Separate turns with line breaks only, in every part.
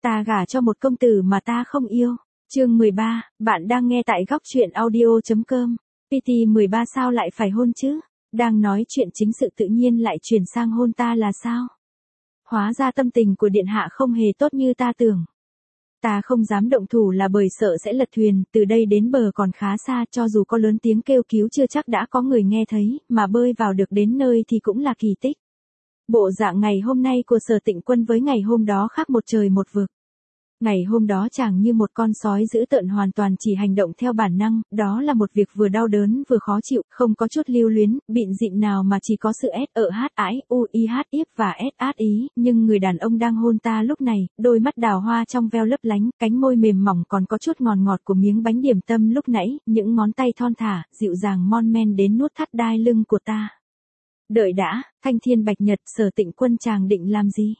Ta gả cho một công tử mà ta không yêu. Chương 13, bạn đang nghe tại góc truyện audio.com. PT 13 sao lại phải hôn chứ? Đang nói chuyện chính sự tự nhiên lại chuyển sang hôn ta là sao? Hóa ra tâm tình của điện hạ không hề tốt như ta tưởng. Ta không dám động thủ là bởi sợ sẽ lật thuyền, từ đây đến bờ còn khá xa, cho dù có lớn tiếng kêu cứu chưa chắc đã có người nghe thấy, mà bơi vào được đến nơi thì cũng là kỳ tích. Bộ dạng ngày hôm nay của Sở Tịnh Quân với ngày hôm đó khác một trời một vực. Ngày hôm đó chàng như một con sói dữ tợn hoàn toàn chỉ hành động theo bản năng, đó là một việc vừa đau đớn vừa khó chịu, không có chút lưu luyến, bịn dịn nào mà chỉ có sự ái, iếp và ý, nhưng người đàn ông đang hôn ta lúc này, đôi mắt đào hoa trong veo lấp lánh, cánh môi mềm mỏng còn có chút ngọt ngọt của miếng bánh điểm tâm lúc nãy, những ngón tay thon thả, dịu dàng mon men đến nuốt thắt đai lưng của ta. Đợi đã, thanh thiên bạch nhật, Sở Tịnh Quân chàng định làm gì?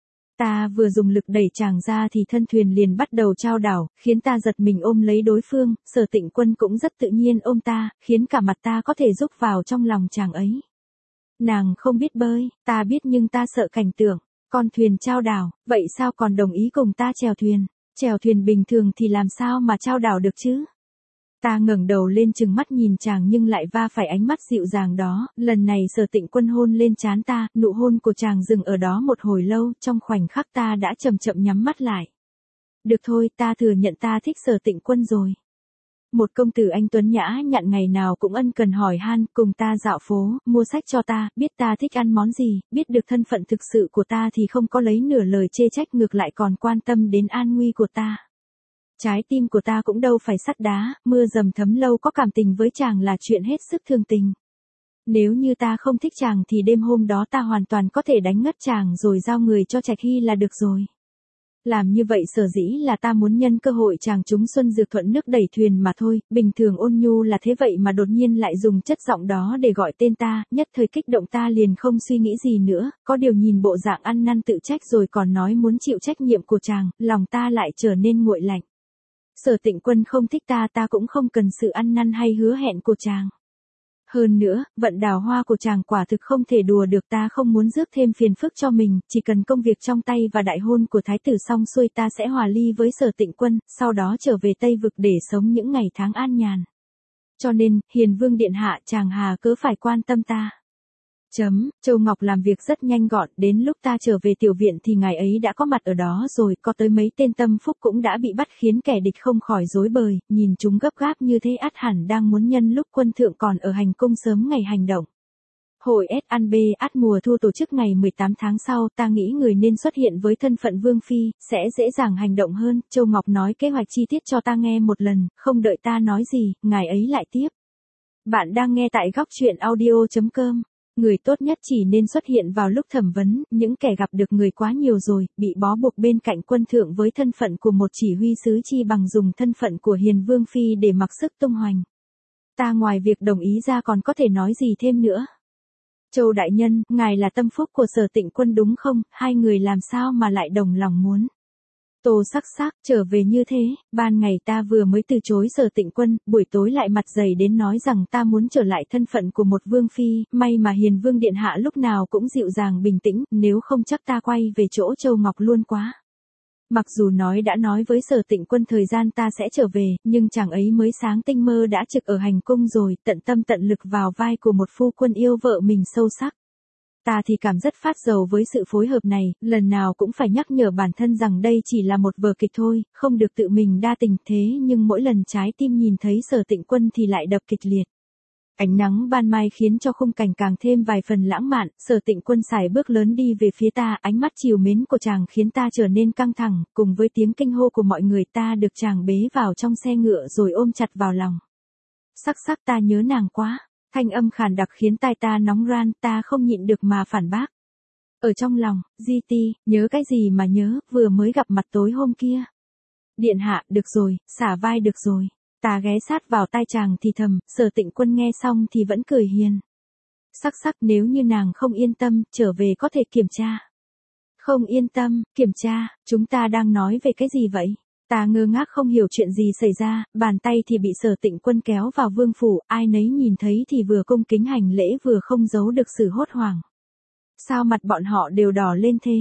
Ta vừa dùng lực đẩy chàng ra thì thân thuyền liền bắt đầu chao đảo, khiến ta giật mình ôm lấy đối phương, Sở Tịnh Quân cũng rất tự nhiên ôm ta, khiến cả mặt ta có thể rúc vào trong lòng chàng ấy. Nàng không biết bơi, ta biết nhưng ta sợ cảnh tượng, con thuyền chao đảo, vậy sao còn đồng ý cùng ta chèo thuyền? Chèo thuyền bình thường thì làm sao mà chao đảo được chứ? Ta ngẩng đầu lên chừng mắt nhìn chàng nhưng lại va phải ánh mắt dịu dàng đó, lần này Sở Tịnh Quân hôn lên trán ta, nụ hôn của chàng dừng ở đó một hồi lâu, trong khoảnh khắc ta đã chậm chậm nhắm mắt lại. Được thôi, ta thừa nhận ta thích Sở Tịnh Quân rồi. Một công tử anh tuấn nhã nhặn ngày nào cũng ân cần hỏi han, cùng ta dạo phố, mua sách cho ta, biết ta thích ăn món gì, biết được thân phận thực sự của ta thì không có lấy nửa lời chê trách, ngược lại còn quan tâm đến an nguy của ta. Trái tim của ta cũng đâu phải sắt đá, mưa dầm thấm lâu, có cảm tình với chàng là chuyện hết sức thương tình. Nếu như ta không thích chàng thì đêm hôm đó ta hoàn toàn có thể đánh ngất chàng rồi giao người cho Trạch Hy là được rồi. Làm như vậy sở dĩ là ta muốn nhân cơ hội chàng trúng xuân dược thuận nước đẩy thuyền mà thôi, bình thường ôn nhu là thế vậy mà đột nhiên lại dùng chất giọng đó để gọi tên ta, nhất thời kích động ta liền không suy nghĩ gì nữa, có điều nhìn bộ dạng ăn năn tự trách rồi còn nói muốn chịu trách nhiệm của chàng, lòng ta lại trở nên nguội lạnh. Sở Tịnh Quân không thích ta, ta cũng không cần sự ăn năn hay hứa hẹn của chàng. Hơn nữa, vận đào hoa của chàng quả thực không thể đùa được, ta không muốn rước thêm phiền phức cho mình, chỉ cần công việc trong tay và đại hôn của thái tử xong xuôi ta sẽ hòa ly với Sở Tịnh Quân, sau đó trở về Tây Vực để sống những ngày tháng an nhàn. Cho nên, Hiền Vương Điện Hạ chàng hà cớ phải quan tâm ta. Châu Ngọc làm việc rất nhanh gọn, đến lúc ta trở về tiểu viện thì ngài ấy đã có mặt ở đó rồi, có tới mấy tên tâm phúc cũng đã bị bắt khiến kẻ địch không khỏi rối bời, nhìn chúng gấp gáp như thế ắt hẳn đang muốn nhân lúc quân thượng còn ở hành cung sớm ngày hành động. Hội S&B ắt mùa thu tổ chức ngày 18 tháng sau, ta nghĩ người nên xuất hiện với thân phận Vương Phi, sẽ dễ dàng hành động hơn, Châu Ngọc nói kế hoạch chi tiết cho ta nghe một lần, không đợi ta nói gì, ngài ấy lại tiếp. Bạn đang nghe tại góc truyện audio.com. Người tốt nhất chỉ nên xuất hiện vào lúc thẩm vấn, những kẻ gặp được người quá nhiều rồi, bị bó buộc bên cạnh quân thượng với thân phận của một chỉ huy sứ chi bằng dùng thân phận của Hiền Vương Phi để mặc sức tung hoành. Ta ngoài việc đồng ý ra còn có thể nói gì thêm nữa? Châu đại nhân, ngài là tâm phúc của Sở Tịnh Quân đúng không, hai người làm sao mà lại đồng lòng muốn? Tô sắc trở về như thế, ban ngày ta vừa mới từ chối Sở Tịnh Quân, buổi tối lại mặt dày đến nói rằng ta muốn trở lại thân phận của một vương phi, may mà Hiền Vương Điện Hạ lúc nào cũng dịu dàng bình tĩnh, nếu không chắc ta quay về chỗ Châu Ngọc luôn quá. Mặc dù đã nói với Sở Tịnh Quân thời gian ta sẽ trở về, nhưng chàng ấy mới sáng tinh mơ đã trực ở hành cung rồi, tận tâm tận lực vào vai của một phu quân yêu vợ mình sâu sắc. Ta thì cảm rất phát dầu với sự phối hợp này, lần nào cũng phải nhắc nhở bản thân rằng đây chỉ là một vở kịch thôi, không được tự mình đa tình, thế nhưng mỗi lần trái tim nhìn thấy Sở Tịnh Quân thì lại đập kịch liệt. Ánh nắng ban mai khiến cho khung cảnh càng thêm vài phần lãng mạn, Sở Tịnh Quân sải bước lớn đi về phía ta, ánh mắt trìu mến của chàng khiến ta trở nên căng thẳng, cùng với tiếng kinh hô của mọi người ta được chàng bế vào trong xe ngựa rồi ôm chặt vào lòng. Sắc ta nhớ nàng quá. Thanh âm khàn đặc khiến tai ta nóng ran, ta không nhịn được mà phản bác. Ở trong lòng, GT, nhớ cái gì mà nhớ, vừa mới gặp mặt tối hôm kia. Điện hạ, được rồi, xả vai được rồi. Ta ghé sát vào tai chàng thì thầm, Sở Tịnh Quân nghe xong thì vẫn cười hiền. Sắc nếu như nàng không yên tâm, trở về có thể kiểm tra. Không yên tâm, kiểm tra, chúng ta đang nói về cái gì vậy? Ta ngơ ngác không hiểu chuyện gì xảy ra, bàn tay thì bị Sở Tịnh Quân kéo vào vương phủ, ai nấy nhìn thấy thì vừa cung kính hành lễ vừa không giấu được sự hốt hoảng. Sao mặt bọn họ đều đỏ lên thế?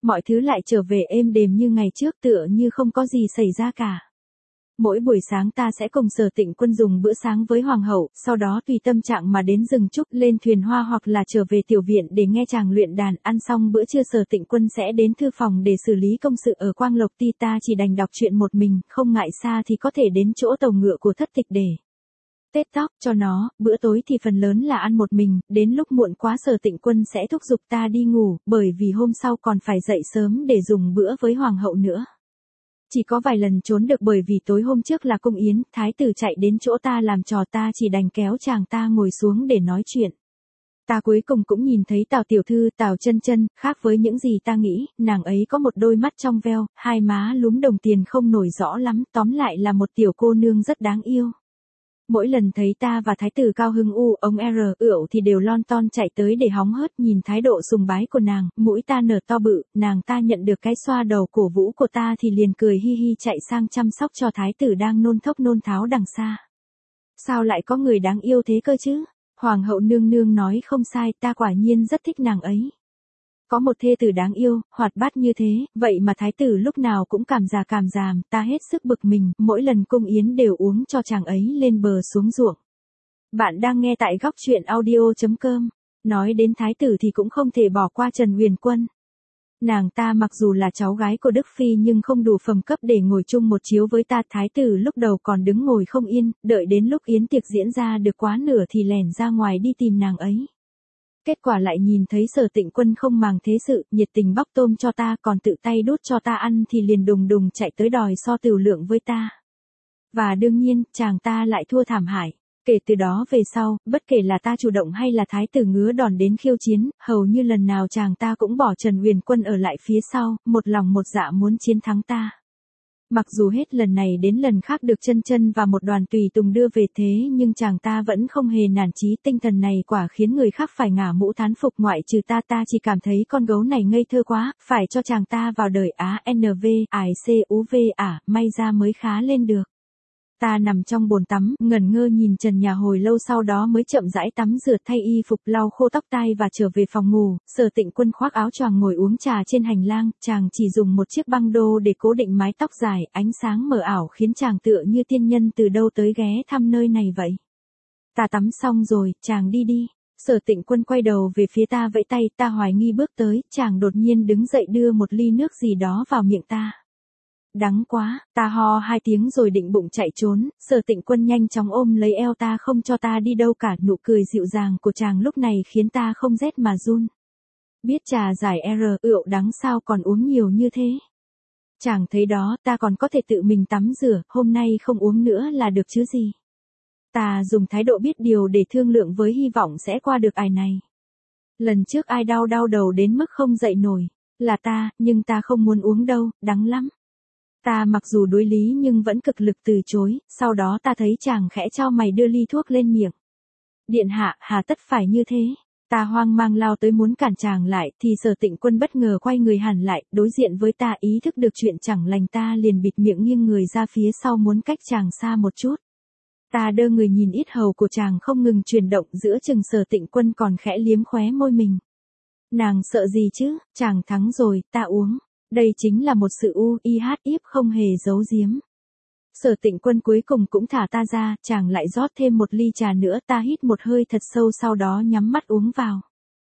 Mọi thứ lại trở về êm đềm như ngày trước, tựa như không có gì xảy ra cả. Mỗi buổi sáng ta sẽ cùng Sở Tịnh Quân dùng bữa sáng với hoàng hậu, sau đó tùy tâm trạng mà đến rừng trúc, lên thuyền hoa hoặc là trở về tiểu viện để nghe chàng luyện đàn. Ăn xong bữa trưa Sở Tịnh Quân sẽ đến thư phòng để xử lý công sự ở Quang Lộc Ti, ta chỉ đành đọc truyện một mình, không ngại xa thì có thể đến chỗ tàu ngựa của Thất Tịch để tết tóc cho nó. Bữa tối thì phần lớn là ăn một mình, đến lúc muộn quá Sở Tịnh Quân sẽ thúc giục ta đi ngủ, bởi vì hôm sau còn phải dậy sớm để dùng bữa với hoàng hậu nữa. Chỉ có vài lần trốn được bởi vì tối hôm trước là cung yến, thái tử chạy đến chỗ ta làm trò, ta chỉ đành kéo chàng ta ngồi xuống để nói chuyện. Ta cuối cùng cũng nhìn thấy Tào tiểu thư, Tào Chân Chân, khác với những gì ta nghĩ, nàng ấy có một đôi mắt trong veo, hai má lúm đồng tiền không nổi rõ lắm, tóm lại là một tiểu cô nương rất đáng yêu. Mỗi lần thấy ta và thái tử cao hưng ông ựu thì đều lon ton chạy tới để hóng hớt, nhìn thái độ sùng bái của nàng, mũi ta nở to bự, nàng ta nhận được cái xoa đầu cổ vũ của ta thì liền cười hi hi chạy sang chăm sóc cho thái tử đang nôn thốc nôn tháo đằng xa. Sao lại có người đáng yêu thế cơ chứ? Hoàng hậu nương nương nói không sai, ta quả nhiên rất thích nàng ấy. Có một thê tử đáng yêu, hoạt bát như thế, vậy mà thái tử lúc nào cũng cảm giảm, ta hết sức bực mình, mỗi lần cung yến đều uống cho chàng ấy lên bờ xuống ruộng. Bạn đang nghe tại góc truyện audio.com. Nói đến thái tử thì cũng không thể bỏ qua Trần Huyền Quân. Nàng ta mặc dù là cháu gái của Đức Phi nhưng không đủ phẩm cấp để ngồi chung một chiếu với ta. Thái tử lúc đầu còn đứng ngồi không yên, đợi đến lúc yến tiệc diễn ra được quá nửa thì lẻn ra ngoài đi tìm nàng ấy. Kết quả lại nhìn thấy Sở Tịnh Quân không màng thế sự, nhiệt tình bóc tôm cho ta, còn tự tay đút cho ta ăn thì liền đùng đùng chạy tới đòi so tửu lượng với ta. Và đương nhiên, chàng ta lại thua thảm hại. Kể từ đó về sau, bất kể là ta chủ động hay là thái tử ngứa đòn đến khiêu chiến, hầu như lần nào chàng ta cũng bỏ Trần Huyền Quân ở lại phía sau, một lòng một dạ muốn chiến thắng ta. Mặc dù hết lần này đến lần khác được Chân Chân và một đoàn tùy tùng đưa về thế nhưng chàng ta vẫn không hề nản chí, tinh thần này quả khiến người khác phải ngả mũ thán phục, ngoại trừ ta chỉ cảm thấy con gấu này ngây thơ quá, phải cho chàng ta vào đời may ra mới khá lên được. Ta nằm trong bồn tắm, ngẩn ngơ nhìn trần nhà hồi lâu, sau đó mới chậm rãi tắm rửa, thay y phục, lau khô tóc tai và trở về phòng ngủ. Sở Tịnh Quân khoác áo choàng ngồi uống trà trên hành lang, chàng chỉ dùng một chiếc băng đô để cố định mái tóc dài, ánh sáng mờ ảo khiến chàng tựa như tiên nhân từ đâu tới ghé thăm nơi này vậy. Ta tắm xong rồi, chàng đi đi. Sở Tịnh Quân quay đầu về phía ta vẫy tay, ta hoài nghi bước tới, chàng đột nhiên đứng dậy đưa một ly nước gì đó vào miệng ta. Đắng quá, ta ho hai tiếng rồi định bụng chạy trốn, Sở Tịnh Quân nhanh chóng ôm lấy eo ta không cho ta đi đâu cả, nụ cười dịu dàng của chàng lúc này khiến ta không rét mà run. Biết trà giải ựu đắng sao còn uống nhiều như thế? Chàng thấy đó, ta còn có thể tự mình tắm rửa, hôm nay không uống nữa là được chứ gì. Ta dùng thái độ biết điều để thương lượng với hy vọng sẽ qua được ải này. Lần trước ai đau đầu đến mức không dậy nổi, là ta, nhưng ta không muốn uống đâu, đắng lắm. Ta mặc dù đối lý nhưng vẫn cực lực từ chối, sau đó ta thấy chàng khẽ chau mày đưa ly thuốc lên miệng. Điện hạ, hà tất phải như thế? Ta hoang mang lao tới muốn cản chàng lại, thì Sở Tịnh Quân bất ngờ quay người hẳn lại, đối diện với ta, ý thức được chuyện chẳng lành ta liền bịt miệng nghiêng người ra phía sau muốn cách chàng xa một chút. Ta đơ người nhìn yết hầu của chàng không ngừng chuyển động, giữa chừng Sở Tịnh Quân còn khẽ liếm khóe môi mình. Nàng sợ gì chứ, chàng thắng rồi, ta uống. Đây chính là một sự uihip không hề giấu giếm. Sở Tịnh Quân cuối cùng cũng thả ta ra, chàng lại rót thêm một ly trà nữa, ta hít một hơi thật sâu sau đó nhắm mắt uống vào.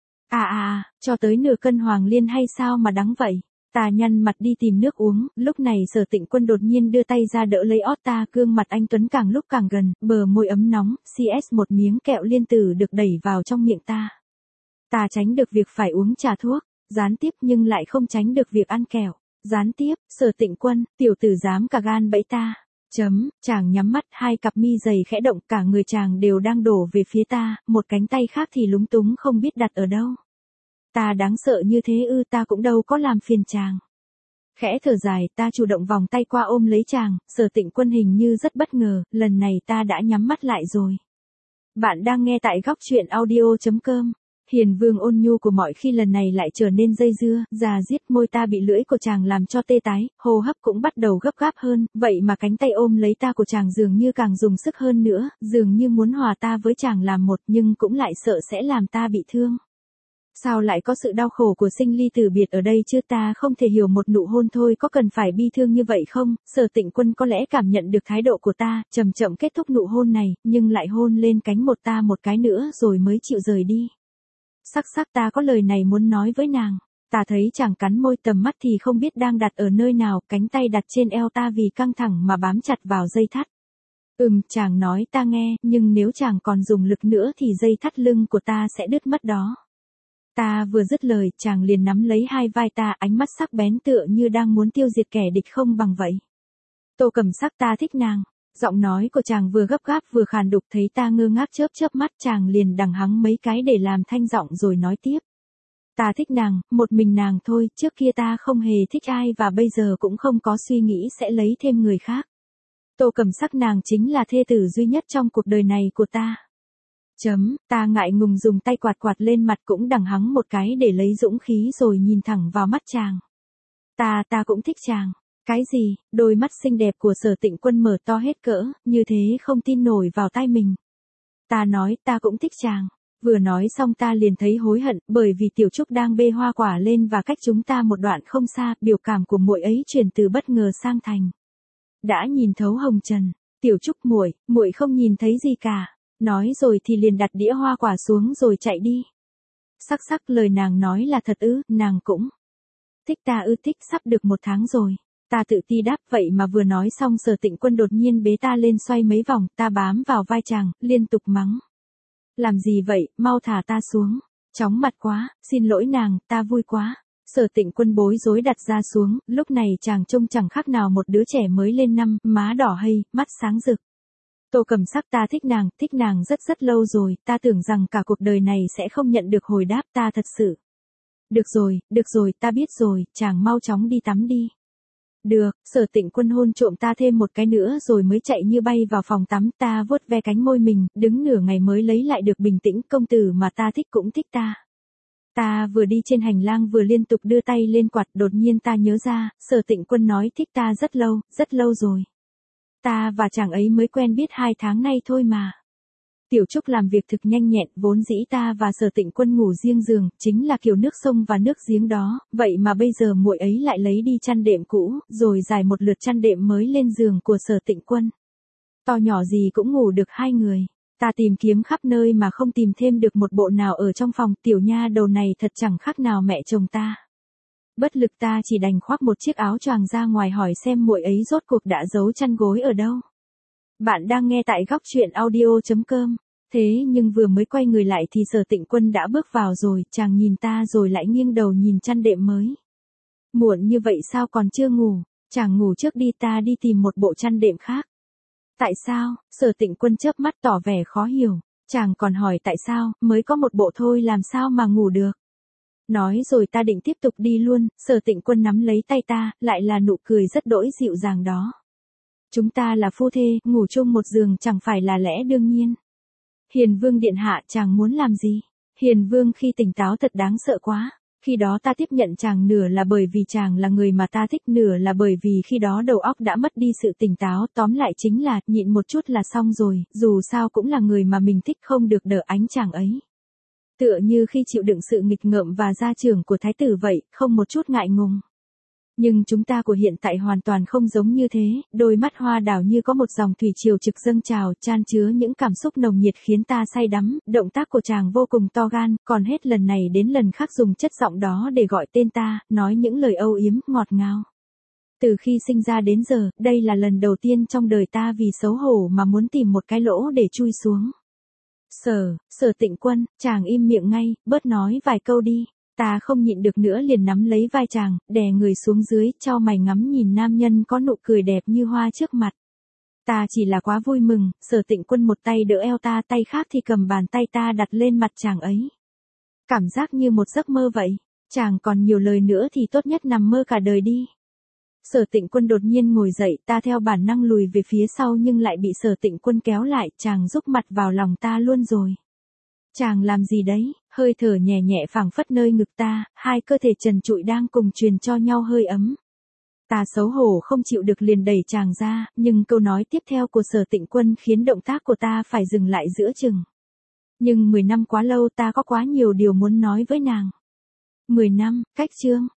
Cho tới nửa cân hoàng liên hay sao mà đắng vậy? Ta nhăn mặt đi tìm nước uống, lúc này Sở Tịnh Quân đột nhiên đưa tay ra đỡ lấy ót ta, gương mặt anh tuấn càng lúc càng gần, bờ môi ấm nóng, một miếng kẹo liên tử được đẩy vào trong miệng ta. Ta tránh được việc phải uống trà thuốc. Gián tiếp nhưng lại không tránh được việc ăn kẹo. Gián tiếp, Sở Tịnh Quân, tiểu tử dám cả gan bẫy ta. Chàng nhắm mắt, hai cặp mi dày khẽ động, cả người chàng đều đang đổ về phía ta, một cánh tay khác thì lúng túng không biết đặt ở đâu. Ta đáng sợ như thế ư? Ta cũng đâu có làm phiền chàng. Khẽ thở dài, ta chủ động vòng tay qua ôm lấy chàng, Sở Tịnh Quân hình như rất bất ngờ, lần này ta đã nhắm mắt lại rồi. Bạn đang nghe tại góc truyện audio.com. Hiền Vương ôn nhu của mọi khi lần này lại trở nên dây dưa, già giết, môi ta bị lưỡi của chàng làm cho tê tái, hô hấp cũng bắt đầu gấp gáp hơn, vậy mà cánh tay ôm lấy ta của chàng dường như càng dùng sức hơn nữa, dường như muốn hòa ta với chàng làm một nhưng cũng lại sợ sẽ làm ta bị thương. Sao lại có sự đau khổ của sinh ly tử biệt ở đây chứ, ta không thể hiểu, một nụ hôn thôi có cần phải bi thương như vậy không? Sở Tịnh Quân có lẽ cảm nhận được thái độ của ta, chậm chậm kết thúc nụ hôn này, nhưng lại hôn lên cánh ta một cái nữa rồi mới chịu rời đi. Sắc ta có lời này muốn nói với nàng. Ta thấy chàng cắn môi, tầm mắt thì không biết đang đặt ở nơi nào, cánh tay đặt trên eo ta vì căng thẳng mà bám chặt vào dây thắt. Chàng nói ta nghe, nhưng nếu chàng còn dùng lực nữa thì dây thắt lưng của ta sẽ đứt mất đó. Ta vừa dứt lời, chàng liền nắm lấy hai vai ta, ánh mắt sắc bén tựa như đang muốn tiêu diệt kẻ địch không bằng vậy. Tô Cẩm Sắc, ta thích nàng. Giọng nói của chàng vừa gấp gáp vừa khàn đục, thấy ta ngơ ngác chớp chớp mắt, chàng liền đằng hắng mấy cái để làm thanh giọng rồi nói tiếp. Ta thích nàng, một mình nàng thôi, trước kia ta không hề thích ai và bây giờ cũng không có suy nghĩ sẽ lấy thêm người khác. Tô Cẩm Sắc, nàng chính là thê tử duy nhất trong cuộc đời này của ta. Ta ngại ngùng dùng tay quạt quạt lên mặt, cũng đằng hắng một cái để lấy dũng khí rồi nhìn thẳng vào mắt chàng. Ta cũng thích chàng. Cái gì? Đôi mắt xinh đẹp của Sở Tịnh Quân mở to hết cỡ, như thế không tin nổi vào tai mình. Ta nói ta cũng thích chàng. Vừa nói xong ta liền thấy hối hận, bởi vì Tiểu Trúc đang bê hoa quả lên và cách chúng ta một đoạn không xa, biểu cảm của muội ấy chuyển từ bất ngờ sang thành đã nhìn thấu hồng trần. Tiểu Trúc, muội không nhìn thấy gì cả. Nói rồi thì liền đặt đĩa hoa quả xuống rồi chạy đi. Sắc, lời nàng nói là thật ư? Nàng cũng thích ta ư? Thích, sắp được 1 tháng rồi. Ta tự ti đáp, vậy mà vừa nói xong Sở Tịnh Quân đột nhiên bế ta lên xoay mấy vòng, ta bám vào vai chàng, liên tục mắng. Làm gì vậy, mau thả ta xuống. Chóng mặt quá, xin lỗi nàng, ta vui quá. Sở Tịnh Quân bối rối đặt ra xuống, lúc này chàng trông chẳng khác nào một đứa trẻ mới lên năm, má đỏ hây, mắt sáng rực. Tô Cẩm Sắc, ta thích nàng rất lâu rồi, ta tưởng rằng cả cuộc đời này sẽ không nhận được hồi đáp, ta thật sự. Được rồi, ta biết rồi, chàng mau chóng đi tắm đi. Được, Sở Tịnh Quân hôn trộm ta thêm một cái nữa rồi mới chạy như bay vào phòng tắm, ta vuốt ve cánh môi mình, đứng nửa ngày mới lấy lại được bình tĩnh, công tử mà ta thích cũng thích ta. Ta vừa đi trên hành lang vừa liên tục đưa tay lên quạt, đột nhiên ta nhớ ra, Sở Tịnh Quân nói thích ta rất lâu rồi. Ta và chàng ấy mới quen biết 2 tháng nay thôi mà. Tiểu Trúc làm việc thực nhanh nhẹn, vốn dĩ ta và Sở Tịnh Quân ngủ riêng giường, chính là kiểu nước sông và nước giếng đó, vậy mà bây giờ muội ấy lại lấy đi chăn đệm cũ, rồi giải một lượt chăn đệm mới lên giường của Sở Tịnh Quân. To nhỏ gì cũng ngủ được 2 người. Ta tìm kiếm khắp nơi mà không tìm thêm được một bộ nào ở trong phòng, tiểu nha đầu này thật chẳng khác nào mẹ chồng ta. Bất lực ta chỉ đành khoác một chiếc áo choàng ra ngoài hỏi xem muội ấy rốt cuộc đã giấu chăn gối ở đâu. Bạn đang nghe tại góc truyện audio.com. Thế nhưng vừa mới quay người lại thì Sở Tịnh Quân đã bước vào rồi, chàng nhìn ta rồi lại nghiêng đầu nhìn chăn đệm mới. Muộn như vậy sao còn chưa ngủ? Chàng ngủ trước đi, ta đi tìm một bộ chăn đệm khác. Tại sao? Sở Tịnh Quân chớp mắt tỏ vẻ khó hiểu. Chàng còn hỏi tại sao, mới có một bộ thôi làm sao mà ngủ được. Nói rồi ta định tiếp tục đi luôn, Sở Tịnh Quân nắm lấy tay ta, lại là nụ cười rất đỗi dịu dàng đó. Chúng ta là phu thê, ngủ chung một giường chẳng phải là lẽ đương nhiên. Hiền Vương điện hạ, chàng muốn làm gì? Hiền Vương khi tỉnh táo thật đáng sợ quá. Khi đó ta tiếp nhận chàng nửa là bởi vì chàng là người mà ta thích, nửa là bởi vì khi đó đầu óc đã mất đi sự tỉnh táo, tóm lại chính là nhịn một chút là xong rồi, dù sao cũng là người mà mình thích, không được đỡ ánh chàng ấy. Tựa như khi chịu đựng sự nghịch ngợm và gia trưởng của thái tử vậy, không một chút ngại ngùng. Nhưng chúng ta của hiện tại hoàn toàn không giống như thế, đôi mắt hoa đào như có một dòng thủy triều trực dâng trào, chan chứa những cảm xúc nồng nhiệt khiến ta say đắm, động tác của chàng vô cùng to gan, còn hết lần này đến lần khác dùng chất giọng đó để gọi tên ta, nói những lời âu yếm, ngọt ngào. Từ khi sinh ra đến giờ, đây là lần đầu tiên trong đời ta vì xấu hổ mà muốn tìm một cái lỗ để chui xuống. Sở Tịnh Quân, chàng im miệng ngay, bớt nói vài câu đi. Ta không nhịn được nữa liền nắm lấy vai chàng, đè người xuống dưới, chau mày ngắm nhìn nam nhân có nụ cười đẹp như hoa trước mặt. Ta chỉ là quá vui mừng, Sở Tịnh Quân một tay đỡ eo ta, tay khác thì cầm bàn tay ta đặt lên mặt chàng ấy. Cảm giác như một giấc mơ vậy. Chàng còn nhiều lời nữa thì tốt nhất nằm mơ cả đời đi. Sở Tịnh Quân đột nhiên ngồi dậy, ta theo bản năng lùi về phía sau nhưng lại bị Sở Tịnh Quân kéo lại, chàng rúc mặt vào lòng ta luôn rồi. Chàng làm gì đấy? Hơi thở nhẹ nhẹ phảng phất nơi ngực ta, hai cơ thể trần trụi đang cùng truyền cho nhau hơi ấm. Ta xấu hổ không chịu được liền đẩy chàng ra, nhưng câu nói tiếp theo của Sở Tịnh Quân khiến động tác của ta phải dừng lại giữa chừng. Nhưng 10 năm quá lâu, ta có quá nhiều điều muốn nói với nàng. 10 năm, cách chương.